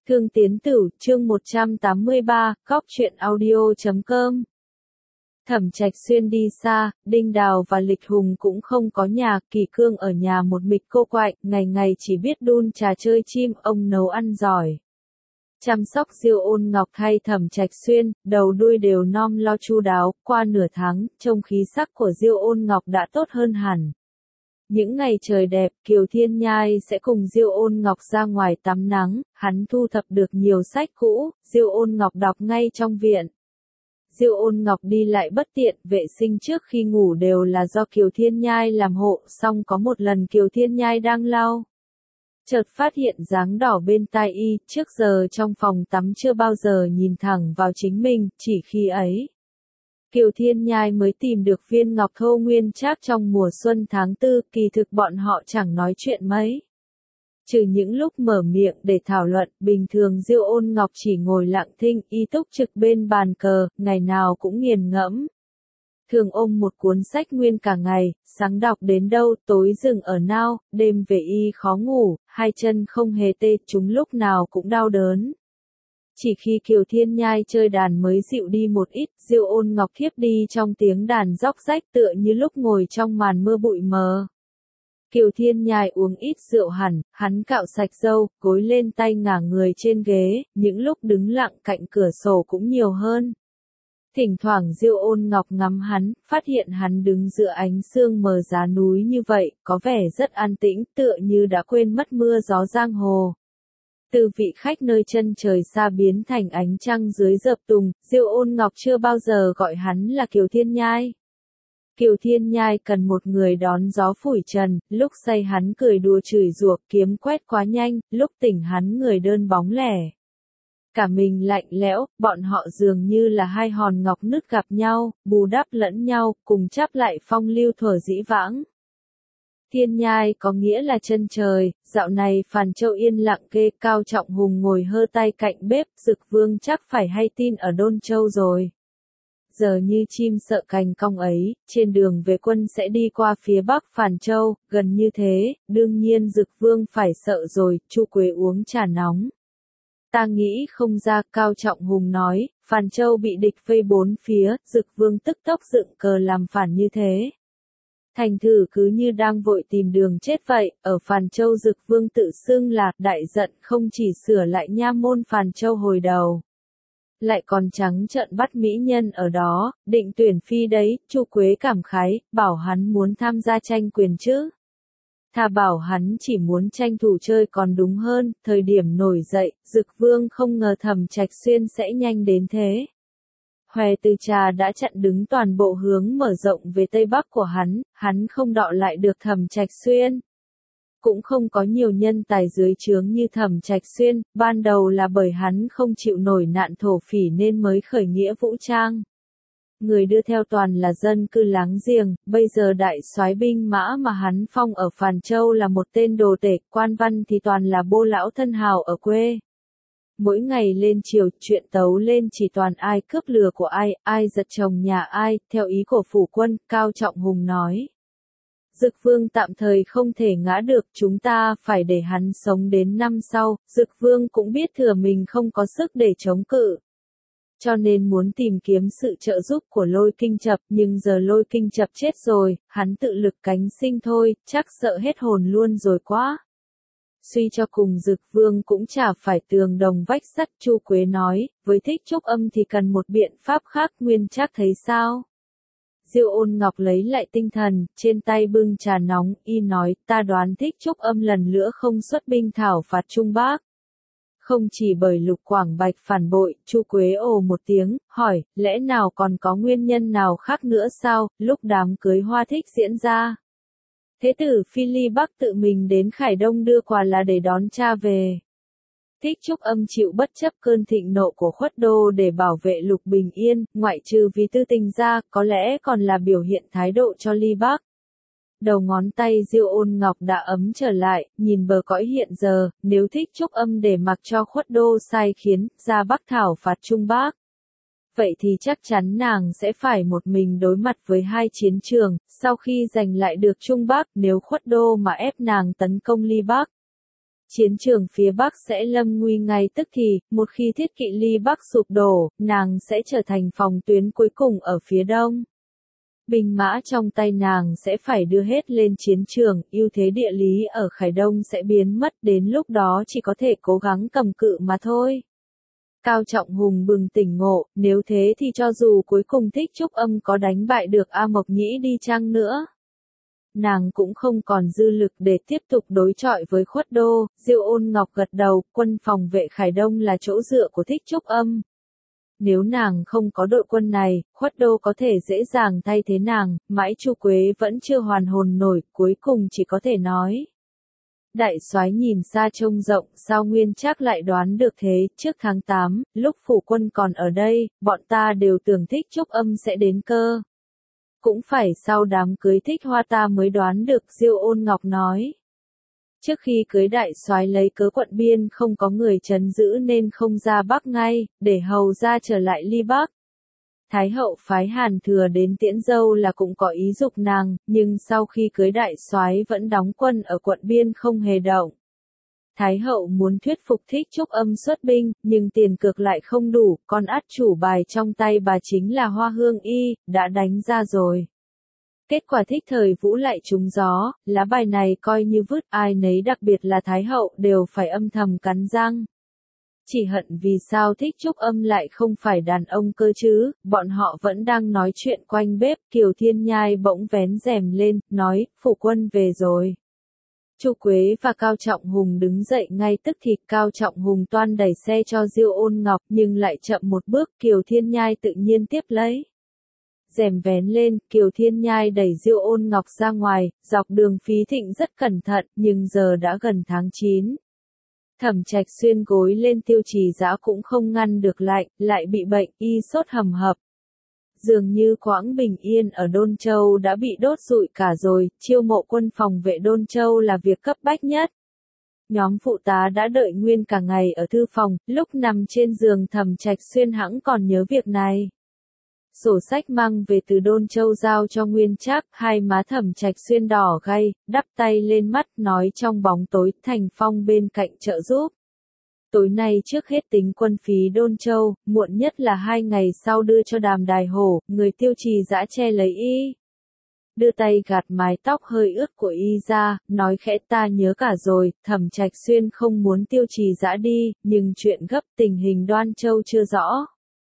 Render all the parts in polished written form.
Thương Tiến Tử, chương 183, Góc truyện audio.com. Thẩm Trạch Xuyên đi xa, Đinh Đào và Lịch Hùng cũng không có nhà, Kỳ Cương ở nhà một mịch cô quạnh, ngày ngày chỉ biết đun trà chơi chim, ông nấu ăn giỏi. Chăm sóc Diêu Ôn Ngọc thay Thẩm Trạch Xuyên, đầu đuôi đều nom lo chu đáo, qua nửa tháng, trông khí sắc của Diêu Ôn Ngọc đã tốt hơn hẳn. Những ngày trời đẹp, Kiều Thiên Nhai sẽ cùng Diêu Ôn Ngọc ra ngoài tắm nắng, hắn thu thập được nhiều sách cũ, Diêu Ôn Ngọc đọc ngay trong viện. Diêu Ôn Ngọc đi lại bất tiện, vệ sinh trước khi ngủ đều là do Kiều Thiên Nhai làm hộ, xong có một lần Kiều Thiên Nhai đang lau. Chợt phát hiện dáng đỏ bên tai y, trước giờ trong phòng tắm chưa bao giờ nhìn thẳng vào chính mình, chỉ khi ấy. Kiều Thiên Nhai mới tìm được viên ngọc thô nguyên trác trong mùa xuân tháng 4, kỳ thực bọn họ chẳng nói chuyện mấy. Trừ những lúc mở miệng để thảo luận, bình thường Diêu Ôn Ngọc chỉ ngồi lặng thinh, y túc trực bên bàn cờ, ngày nào cũng nghiền ngẫm. Thường ôm một cuốn sách nguyên cả ngày, sáng đọc đến đâu, tối dừng ở nào, đêm về y khó ngủ, hai chân không hề tê, chúng lúc nào cũng đau đớn. Chỉ khi Kiều Thiên Nhai chơi đàn mới dịu đi một ít, Diêu Ôn Ngọc thiếp đi trong tiếng đàn róc rách tựa như lúc ngồi trong màn mưa bụi mờ. Kiều Thiên Nhai uống ít rượu hẳn, hắn cạo sạch râu, gối lên tay ngả người trên ghế, những lúc đứng lặng cạnh cửa sổ cũng nhiều hơn. Thỉnh thoảng Diêu Ôn Ngọc ngắm hắn, phát hiện hắn đứng giữa ánh sương mờ giá núi như vậy, có vẻ rất an tĩnh, tựa như đã quên mất mưa gió giang hồ. Từ vị khách nơi chân trời xa biến thành ánh trăng dưới dợp tùng, Diêu Ôn Ngọc chưa bao giờ gọi hắn là Kiều Thiên Nhai. Kiều Thiên Nhai cần một người đón gió phủi trần, lúc say hắn cười đùa chửi rủa, kiếm quét quá nhanh, lúc tỉnh hắn người đơn bóng lẻ. Cả mình lạnh lẽo, bọn họ dường như là hai hòn ngọc nứt gặp nhau, bù đắp lẫn nhau, cùng chắp lại phong lưu thuở dĩ vãng. Thiên Nhai có nghĩa là chân trời, dạo này Phàn Châu yên lặng kê, Cao Trọng Hùng ngồi hơ tay cạnh bếp, Dực Vương chắc phải hay tin ở Đôn Châu rồi. Giờ như chim sợ cành cong ấy, trên đường về quân sẽ đi qua phía bắc Phàn Châu, gần như thế, đương nhiên Dực Vương phải sợ rồi, Chu Quế uống trà nóng. Ta nghĩ không ra, Cao Trọng Hùng nói, Phàn Châu bị địch vây bốn phía, Dực Vương tức tốc dựng cờ làm phản như thế. Thành thử cứ như đang vội tìm đường chết vậy, ở Phàn Châu Dực Vương tự xưng là đại giận, không chỉ sửa lại nha môn Phàn Châu hồi đầu. Lại còn trắng trợn bắt mỹ nhân ở đó, định tuyển phi đấy, Chu Quế cảm khái, bảo hắn muốn tham gia tranh quyền chứ. Thà bảo hắn chỉ muốn tranh thủ chơi còn đúng hơn, thời điểm nổi dậy, Dực Vương không ngờ Thẩm Trạch Xuyên sẽ nhanh đến thế. Hòe Từ Trà đã chặn đứng toàn bộ hướng mở rộng về Tây Bắc của hắn không đọ lại được Thẩm Trạch Xuyên. Cũng không có nhiều nhân tài dưới trướng như Thẩm Trạch Xuyên, ban đầu là bởi hắn không chịu nổi nạn thổ phỉ nên mới khởi nghĩa vũ trang. Người đưa theo toàn là dân cư láng giềng, bây giờ đại soái binh mã mà hắn phong ở Phàn Châu là một tên đồ tể, quan văn thì toàn là bô lão thân hào ở quê. Mỗi ngày lên triều, chuyện tấu lên chỉ toàn ai cướp lừa của ai giật chồng nhà ai, theo ý của phủ quân, Cao Trọng Hùng nói. Dực Vương tạm thời không thể ngã được, chúng ta phải để hắn sống đến năm sau, Dực Vương cũng biết thừa mình không có sức để chống cự. Cho nên muốn tìm kiếm sự trợ giúp của Lôi Kinh Chập, nhưng giờ Lôi Kinh Chập chết rồi, hắn tự lực cánh sinh thôi, chắc sợ hết hồn luôn rồi quá. Suy cho cùng Dực Vương cũng chả phải tường đồng vách sắt, Chu Quế nói, với Thích Trúc Âm thì cần một biện pháp khác, Nguyên Trác thấy sao? Diêu Ôn Ngọc lấy lại tinh thần, trên tay bưng trà nóng, y nói, ta đoán Thích Trúc Âm lần nữa không xuất binh thảo phạt Trung Bắc. Không chỉ bởi Lục Quảng Bạch phản bội, Chu Quế ồ một tiếng, hỏi, lẽ nào còn có nguyên nhân nào khác nữa sao, lúc đám cưới Hoa Thích diễn ra. Thế tử Phi Ly Bắc tự mình đến Khải Đông đưa quà là để đón cha về. Thích Trúc Âm chịu bất chấp cơn thịnh nộ của Khuất Đô để bảo vệ Lục bình yên, ngoại trừ vì tư tình ra, có lẽ còn là biểu hiện thái độ cho Ly Bắc. Đầu ngón tay Diêu Ôn Ngọc đã ấm trở lại, nhìn bờ cõi hiện giờ, nếu Thích Trúc Âm để mặc cho Khuất Đô sai khiến, ra Bắc thảo phạt Trung Bắc. Vậy thì chắc chắn nàng sẽ phải một mình đối mặt với hai chiến trường, sau khi giành lại được Trung Bắc, nếu Khuất Đô mà ép nàng tấn công Ly Bắc. Chiến trường phía Bắc sẽ lâm nguy ngay tức thì, một khi thiết kỵ ly Bắc sụp đổ, nàng sẽ trở thành phòng tuyến cuối cùng ở phía Đông. Binh mã trong tay nàng sẽ phải đưa hết lên chiến trường, ưu thế địa lý ở Khải Đông sẽ biến mất, đến lúc đó chỉ có thể cố gắng cầm cự mà thôi. Cao Trọng Hùng bừng tỉnh ngộ, nếu thế thì cho dù cuối cùng Thích Trúc Âm có đánh bại được A Mộc Nhĩ đi chăng nữa, nàng cũng không còn dư lực để tiếp tục đối chọi với Khuất Đô. Diêu Ôn Ngọc gật đầu, quân phòng vệ Khải Đông là chỗ dựa của Thích Trúc Âm. Nếu nàng không có đội quân này, Khuất Đô có thể dễ dàng thay thế nàng, mãi Chu Quế vẫn chưa hoàn hồn nổi, cuối cùng chỉ có thể nói. Đại soái nhìn xa trông rộng, sao Nguyên Trác lại đoán được thế, trước tháng 8, lúc phủ quân còn ở đây, bọn ta đều tưởng Thích Trúc Âm sẽ đến cơ. Cũng phải sau đám cưới Thích Hoa ta mới đoán được, Diêu Ôn Ngọc nói. Trước khi cưới đại soái lấy cớ quận biên không có người trấn giữ nên không ra Bắc ngay, để hầu ra trở lại ly Bắc. Thái hậu phái Hàn Thừa đến tiễn dâu là cũng có ý dục nàng, nhưng sau khi cưới đại soái vẫn đóng quân ở quận biên không hề động. Thái hậu muốn thuyết phục Thích Trúc Âm xuất binh, nhưng tiền cược lại không đủ, con át chủ bài trong tay bà chính là Hoa Hương Y, đã đánh ra rồi. Kết quả Thích Thời Vũ lại trúng gió, lá bài này coi như vứt, ai nấy đặc biệt là Thái hậu đều phải âm thầm cắn răng. Chỉ hận vì sao Thích Trúc Âm lại không phải đàn ông cơ chứ, bọn họ vẫn đang nói chuyện quanh bếp, Kiều Thiên Nhai bỗng vén rèm lên, nói, phủ quân về rồi. Chu Quế và Cao Trọng Hùng đứng dậy ngay tức thì, Cao Trọng Hùng toan đẩy xe cho Diêu Ôn Ngọc nhưng lại chậm một bước, Kiều Thiên Nhai tự nhiên tiếp lấy. Rèm vén lên, Kiều Thiên Nhai đẩy Diêu Ôn Ngọc ra ngoài, dọc đường Phí Thịnh rất cẩn thận, nhưng giờ đã gần tháng 9. Thẩm Trạch Xuyên gối lên Tiêu Trì Dã cũng không ngăn được lạnh, lại bị bệnh, y sốt hầm hập. Dường như quãng bình yên ở Đôn Châu đã bị đốt rụi cả rồi, chiêu mộ quân phòng vệ Đôn Châu là việc cấp bách nhất. Nhóm phụ tá đã đợi nguyên cả ngày ở thư phòng, lúc nằm trên giường Thẩm Trạch Xuyên hẵng còn nhớ việc này. Sổ sách mang về từ Đôn Châu giao cho Nguyên Trác, hai má Thẩm Trạch Xuyên đỏ gay, đắp tay lên mắt nói trong bóng tối, Thành Phong bên cạnh trợ giúp. Tối nay trước hết tính quân phí Đôn Châu, muộn nhất là 2 ngày sau đưa cho Đàm Đài Hổ, người Tiêu Trì Dã che lấy y. Đưa tay gạt mái tóc hơi ướt của y ra, nói khẽ ta nhớ cả rồi, Thẩm Trạch Xuyên không muốn Tiêu Trì Dã đi, nhưng chuyện gấp tình hình Đoan Châu chưa rõ.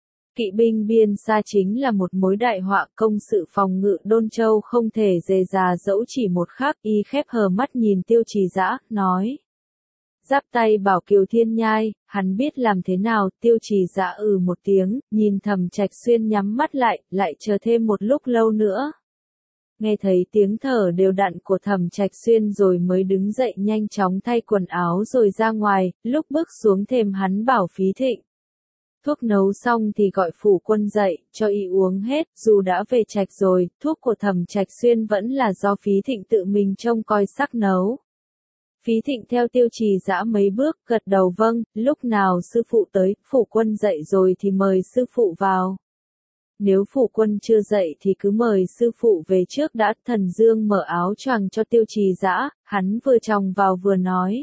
Kỵ binh biên xa chính là một mối đại họa, công sự phòng ngự Đôn Châu không thể dề già dẫu chỉ một khắc, y khép hờ mắt nhìn Tiêu Trì Dã, nói. Giáp tay bảo Kiều Thiên Nhai, hắn biết làm thế nào, Tiêu Trì Dã một tiếng, nhìn Thẩm Trạch Xuyên nhắm mắt lại chờ thêm một lúc lâu nữa. Nghe thấy tiếng thở đều đặn của Thẩm Trạch Xuyên rồi mới đứng dậy nhanh chóng thay quần áo rồi ra ngoài, lúc bước xuống thềm hắn bảo Phí Thịnh. Thuốc nấu xong thì gọi phủ quân dậy, cho y uống hết, dù đã về trạch rồi, thuốc của Thẩm Trạch Xuyên vẫn là do Phí Thịnh tự mình trông coi sắc nấu. Phí Thịnh theo Tiêu Trì Dã mấy bước, gật đầu vâng, lúc nào sư phụ tới, phủ quân dậy rồi thì mời sư phụ vào. Nếu phủ quân chưa dậy thì cứ mời sư phụ về trước đã. Thần Dương mở áo choàng cho Tiêu Trì Dã, hắn vừa tròng vào vừa nói.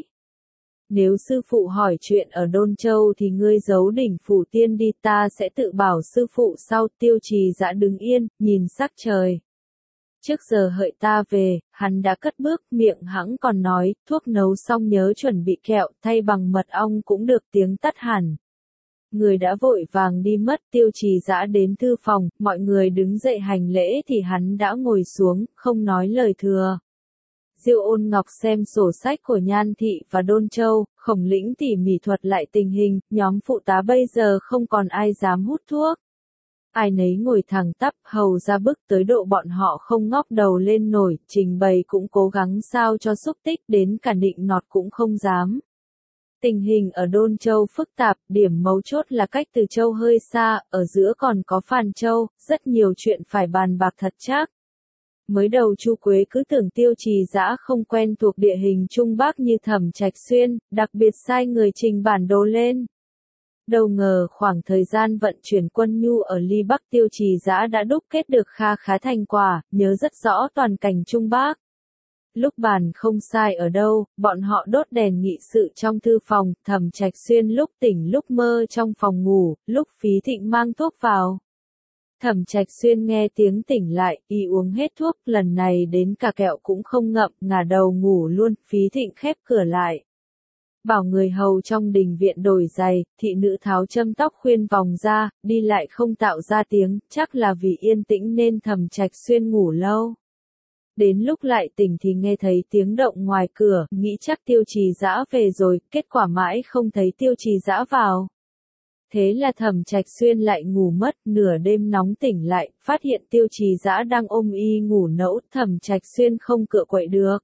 Nếu sư phụ hỏi chuyện ở Đôn Châu thì ngươi giấu đỉnh phủ tiên đi, ta sẽ tự bảo sư phụ sau. Tiêu Trì Dã đứng yên, nhìn sắc trời. Trước giờ hợi ta về, hắn đã cất bước, miệng hẵng còn nói, thuốc nấu xong nhớ chuẩn bị kẹo, thay bằng mật ong cũng được, tiếng tắt hẳn. Người đã vội vàng đi mất. Tiêu Trì Dã đến thư phòng, mọi người đứng dậy hành lễ thì hắn đã ngồi xuống, không nói lời thừa. Diêu Ôn Ngọc xem sổ sách của Nhan Thị và Đôn Châu, Khổng Lĩnh tỉ mỉ thuật lại tình hình, nhóm phụ tá bây giờ không còn ai dám hút thuốc. Ai nấy ngồi thẳng tắp, hầu ra bức tới độ bọn họ không ngóc đầu lên nổi, trình bày cũng cố gắng sao cho xúc tích, đến cả nịnh nọt cũng không dám. Tình hình ở Đôn Châu phức tạp, điểm mấu chốt là cách Từ Châu hơi xa, ở giữa còn có Phàn Châu, rất nhiều chuyện phải bàn bạc thật chắc. Mới đầu Chu Quế cứ tưởng Tiêu Trì Dã không quen thuộc địa hình Trung Bắc như Thẩm Trạch Xuyên, đặc biệt sai người trình bản đồ lên. Đâu ngờ khoảng thời gian vận chuyển quân nhu ở ly Bắc Tiêu Trì Dã đã đúc kết được kha khá thành quả, nhớ rất rõ toàn cảnh Trung Bắc. Lúc bàn không sai ở đâu, bọn họ đốt đèn nghị sự trong thư phòng, Thẩm Trạch Xuyên lúc tỉnh lúc mơ trong phòng ngủ, lúc Phí Thịnh mang thuốc vào. Thẩm Trạch Xuyên nghe tiếng tỉnh lại, y uống hết thuốc, lần này đến cả kẹo cũng không ngậm, ngả đầu ngủ luôn, Phí Thịnh khép cửa lại. Bảo người hầu trong đình viện đổi giày, thị nữ tháo châm tóc khuyên vòng ra, đi lại không tạo ra tiếng, chắc là vì yên tĩnh nên Thẩm Trạch Xuyên ngủ lâu. Đến lúc lại tỉnh thì nghe thấy tiếng động ngoài cửa, nghĩ chắc Tiêu Trì Dã về rồi, kết quả mãi không thấy Tiêu Trì Dã vào. Thế là Thẩm Trạch Xuyên lại ngủ mất, nửa đêm nóng tỉnh lại, phát hiện Tiêu Trì Dã đang ôm y ngủ nẫu, Thẩm Trạch Xuyên không cựa quậy được.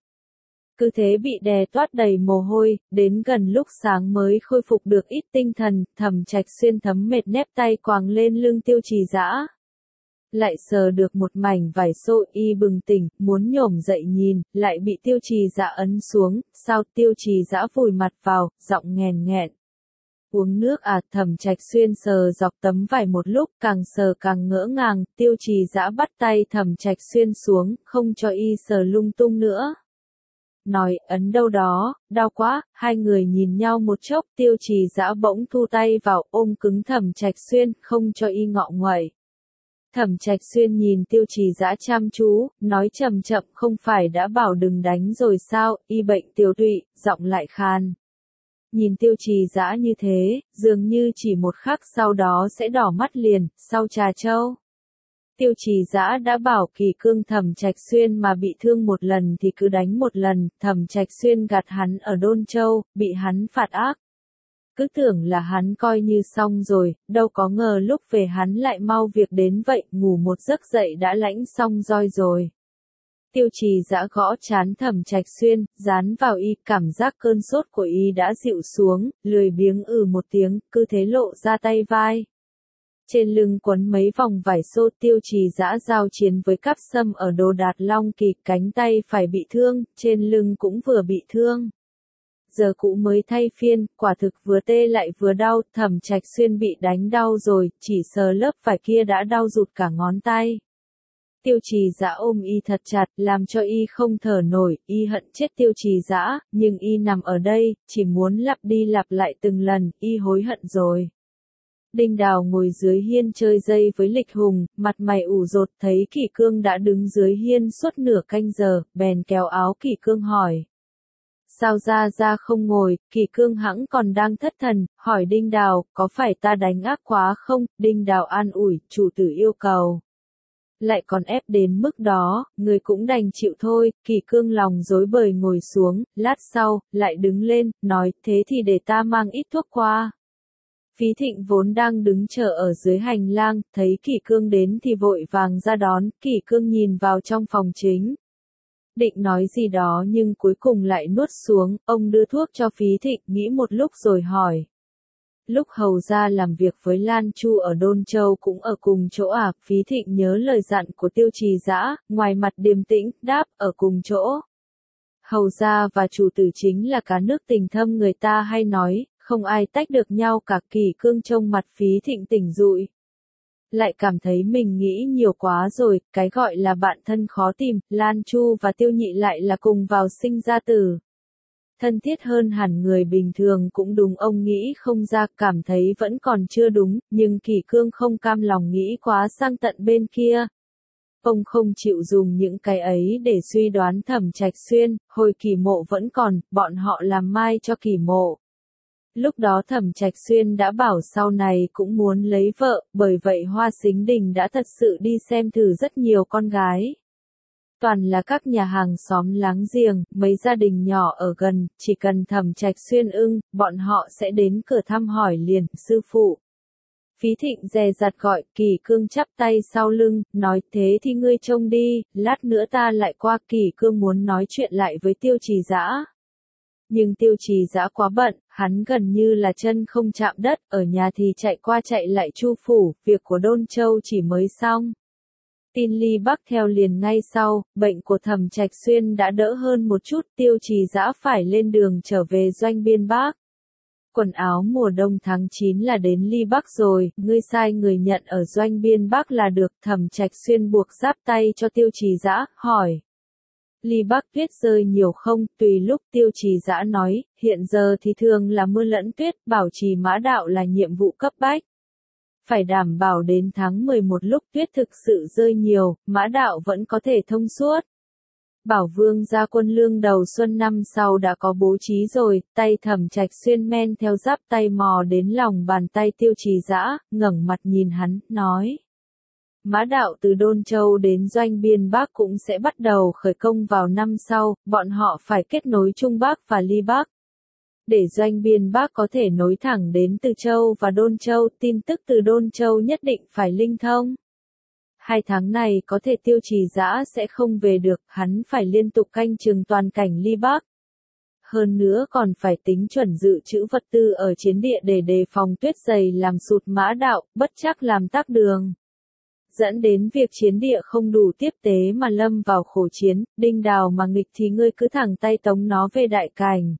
Cứ thế bị đè toát đầy mồ hôi, đến gần lúc sáng mới khôi phục được ít tinh thần, Thẩm Trạch Xuyên thấm mệt nép tay quàng lên lưng Tiêu Trì Dã. Lại sờ được một mảnh vải xô, y bừng tỉnh, muốn nhổm dậy nhìn, lại bị Tiêu Trì Dã ấn xuống, sao? Tiêu Trì Dã vùi mặt vào, giọng nghèn nghẹn. Uống nước à? Thẩm Trạch Xuyên sờ dọc tấm vải một lúc, càng sờ càng ngỡ ngàng, Tiêu Trì Dã bắt tay Thẩm Trạch Xuyên xuống, không cho y sờ lung tung nữa. Nói, ấn đâu đó, đau quá, hai người nhìn nhau một chốc, Tiêu Trì Dã bỗng thu tay vào, ôm cứng Thẩm Trạch Xuyên, không cho y ngọ nguậy. Thẩm Trạch Xuyên nhìn Tiêu Trì Dã chăm chú, nói chậm chậm, không phải đã bảo đừng đánh rồi sao? Y bệnh tiểu tụy, giọng lại khàn. Nhìn Tiêu Trì Dã như thế, dường như chỉ một khắc sau đó sẽ đỏ mắt liền, sau trà châu. Tiêu Trì Dã đã bảo Kỳ Cương Thẩm Trạch Xuyên mà bị thương một lần thì cứ đánh một lần, Thẩm Trạch Xuyên gạt hắn ở Đôn Châu, bị hắn phạt ác. Cứ tưởng là hắn coi như xong rồi, đâu có ngờ lúc về hắn lại mau việc đến vậy, ngủ một giấc dậy đã lãnh xong roi rồi. Tiêu Trì Dã gõ trán Thẩm Trạch Xuyên, dán vào y, cảm giác cơn sốt của y đã dịu xuống, lười biếng một tiếng, cứ thế lộ ra tay vai. Trên lưng quấn mấy vòng vải xô, Tiêu Trì Dã giao chiến với Cáp Sâm ở Đồ Đạt Long Kỳ, cánh tay phải bị thương, trên lưng cũng vừa bị thương. Giờ cũ mới thay phiên, quả thực vừa tê lại vừa đau, Thẩm Trạch Xuyên bị đánh đau rồi, chỉ sờ lớp vải kia đã đau rụt cả ngón tay. Tiêu Trì Dã ôm y thật chặt, làm cho y không thở nổi, y hận chết Tiêu Trì Dã, nhưng y nằm ở đây, chỉ muốn lặp đi lặp lại từng lần, y hối hận rồi. Đinh Đào ngồi dưới hiên chơi dây với Lịch Hùng, mặt mày ủ rột, thấy Kỷ Cương đã đứng dưới hiên suốt nửa canh giờ, bèn kéo áo Kỷ Cương hỏi. Sao ra không ngồi? Kỷ Cương hẵng còn đang thất thần, hỏi Đinh Đào, có phải ta đánh ác quá không? Đinh Đào an ủi, chủ tử yêu cầu. Lại còn ép đến mức đó, người cũng đành chịu thôi. Kỷ Cương lòng rối bời ngồi xuống, lát sau, lại đứng lên, nói, thế thì để ta mang ít thuốc qua. Phí Thịnh vốn đang đứng chờ ở dưới hành lang, thấy Kỷ Cương đến thì vội vàng ra đón, Kỷ Cương nhìn vào trong phòng chính. Định nói gì đó nhưng cuối cùng lại nuốt xuống, ông đưa thuốc cho Phí Thịnh, nghĩ một lúc rồi hỏi. Lúc hầu ra làm việc với Lan Chu ở Đôn Châu cũng ở cùng chỗ à? Phí Thịnh nhớ lời dặn của Tiêu Trì Dã, ngoài mặt điềm tĩnh, đáp, ở cùng chỗ. Hầu ra và chủ tử chính là cá nước tình thâm, người ta hay nói, không ai tách được nhau cả. Kỷ Cương trông mặt Phí Thịnh tỉnh dụi. Lại cảm thấy mình nghĩ nhiều quá rồi, cái gọi là bạn thân khó tìm, Lan Chu và Tiêu Nhị lại là cùng vào sinh ra tử. Thân thiết hơn hẳn người bình thường cũng đúng, ông nghĩ không ra, cảm thấy vẫn còn chưa đúng, nhưng Kỷ Cương không cam lòng nghĩ quá sang tận bên kia. Ông không chịu dùng những cái ấy để suy đoán Thẩm Trạch Xuyên, hồi Kỷ Mộ vẫn còn, bọn họ làm mai cho Kỷ Mộ. Lúc đó Thẩm Trạch Xuyên đã bảo sau này cũng muốn lấy vợ, bởi vậy Hoa Sính Đình đã thật sự đi xem thử rất nhiều con gái. Toàn là các nhà hàng xóm láng giềng, mấy gia đình nhỏ ở gần, chỉ cần Thẩm Trạch Xuyên ưng, bọn họ sẽ đến cửa thăm hỏi liền, sư phụ. Phí Thịnh dè dặt gọi, Kỷ Cương chắp tay sau lưng, nói, thế thì ngươi trông đi, lát nữa ta lại qua. Kỷ Cương muốn nói chuyện lại với Tiêu Trì Dã. Nhưng Tiêu Trì Dã quá bận, hắn gần như là chân không chạm đất, ở nhà thì chạy qua chạy lại Chu phủ, việc của Đôn Châu chỉ mới xong. Tin Ly Bắc theo liền ngay sau, bệnh của Thẩm Trạch Xuyên đã đỡ hơn một chút, Tiêu Trì Dã phải lên đường trở về doanh biên Bắc. Quần áo mùa đông tháng 9 là đến Ly Bắc rồi, ngươi sai người nhận ở doanh biên Bắc là được. Thẩm Trạch Xuyên buộc giáp tay cho Tiêu Trì Dã, hỏi. Ly Bắc tuyết rơi nhiều không, tùy lúc Tiêu Trì Dã nói, hiện giờ thì thường là mưa lẫn tuyết, bảo trì mã đạo là nhiệm vụ cấp bách. Phải đảm bảo đến tháng 11 lúc tuyết thực sự rơi nhiều, mã đạo vẫn có thể thông suốt. Bảo Vương ra quân lương đầu xuân năm sau đã có bố trí rồi, tay Thẩm Trạch Xuyên men theo giáp tay mò đến lòng bàn tay Tiêu Trì Dã, ngẩng mặt nhìn hắn, nói. Mã đạo từ Đôn Châu đến Doanh Biên Bắc cũng sẽ bắt đầu khởi công vào năm sau, bọn họ phải kết nối Trung Bắc và Ly Bắc. Để Doanh Biên Bắc có thể nối thẳng đến Từ Châu và Đôn Châu, tin tức từ Đôn Châu nhất định phải linh thông. 2 tháng này có thể Tiêu Trì Dã sẽ không về được, hắn phải liên tục canh chừng toàn cảnh Ly Bắc. Hơn nữa còn phải tính chuẩn dự trữ vật tư ở chiến địa để đề phòng tuyết dày làm sụt mã đạo, bất chắc làm tắc đường. Dẫn đến việc chiến địa không đủ tiếp tế mà lâm vào khổ chiến, Đinh Đào mà nghịch thì ngươi cứ thẳng tay tống nó về Đại Cảnh.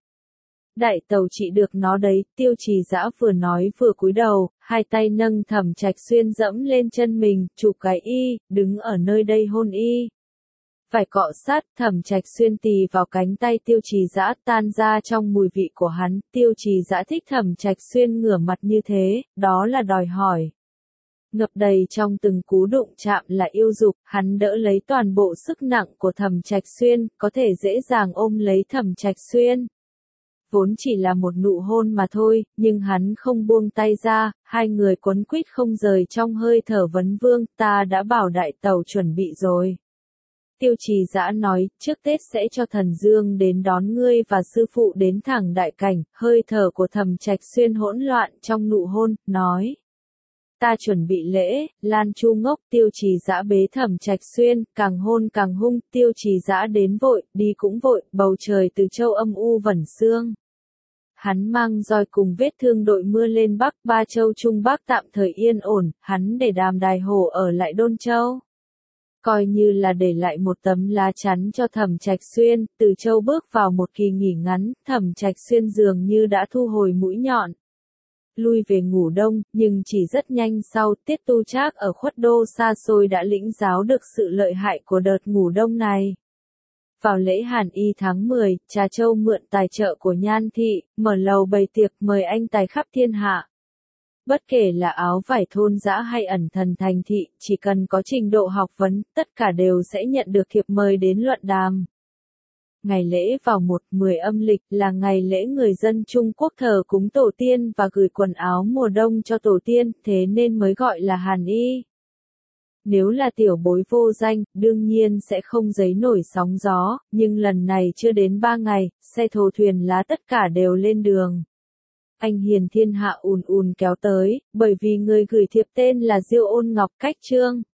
Đại tàu trị được nó đấy, Tiêu Trì Dã vừa nói vừa cúi đầu, hai tay nâng Thẩm Trạch Xuyên dẫm lên chân mình, chụp cái y, đứng ở nơi đây hôn y. Phải cọ sát, Thẩm Trạch Xuyên tì vào cánh tay Tiêu Trì Dã tan ra trong mùi vị của hắn, Tiêu Trì Dã thích Thẩm Trạch Xuyên ngửa mặt như thế, đó là đòi hỏi. Ngập đầy trong từng cú đụng chạm là yêu dục, hắn đỡ lấy toàn bộ sức nặng của Thẩm Trạch Xuyên, có thể dễ dàng ôm lấy Thẩm Trạch Xuyên. Vốn chỉ là một nụ hôn mà thôi, nhưng hắn không buông tay ra, hai người quấn quýt không rời trong hơi thở vấn vương, ta đã bảo đại tàu chuẩn bị rồi. Tiêu Trì Dã nói, trước Tết sẽ cho Thần Dương đến đón ngươi và sư phụ đến thẳng Đại Cảnh, hơi thở của Thẩm Trạch Xuyên hỗn loạn trong nụ hôn, nói. Ta chuẩn bị lễ, Lan Chu ngốc, Tiêu Trì Dã bế Thẩm Trạch Xuyên, càng hôn càng hung, Tiêu Trì Dã đến vội, đi cũng vội, bầu trời Từ Châu âm u vẩn sương. Hắn mang roi cùng vết thương đội mưa lên Bắc, Ba Châu Trung Bắc tạm thời yên ổn, hắn để Đàm Đài Hổ ở lại Đôn Châu. Coi như là để lại một tấm lá chắn cho Thẩm Trạch Xuyên, Từ Châu bước vào một kỳ nghỉ ngắn, Thẩm Trạch Xuyên dường như đã thu hồi mũi nhọn. Lui về ngủ đông, nhưng chỉ rất nhanh sau, Tiết Tu Trác ở khuất đô xa xôi đã lĩnh giáo được sự lợi hại của đợt ngủ đông này. Vào lễ Hàn Y tháng 10, Trà Châu mượn tài trợ của Nhan Thị, mở lầu bày tiệc mời anh tài khắp thiên hạ. Bất kể là áo vải thôn dã hay ẩn thần thành thị, chỉ cần có trình độ học vấn, tất cả đều sẽ nhận được thiệp mời đến luận đàm. Ngày lễ vào 1/10 âm lịch là ngày lễ người dân Trung Quốc thờ cúng tổ tiên và gửi quần áo mùa đông cho tổ tiên, thế nên mới gọi là Hàn Y. Nếu là tiểu bối vô danh, đương nhiên sẽ không dấy nổi sóng gió, nhưng lần này chưa đến 3 ngày, xe thồ thuyền lá tất cả đều lên đường. Anh hiền thiên hạ ùn ùn kéo tới, bởi vì người gửi thiệp tên là Diêu Ôn Ngọc Cách Trương.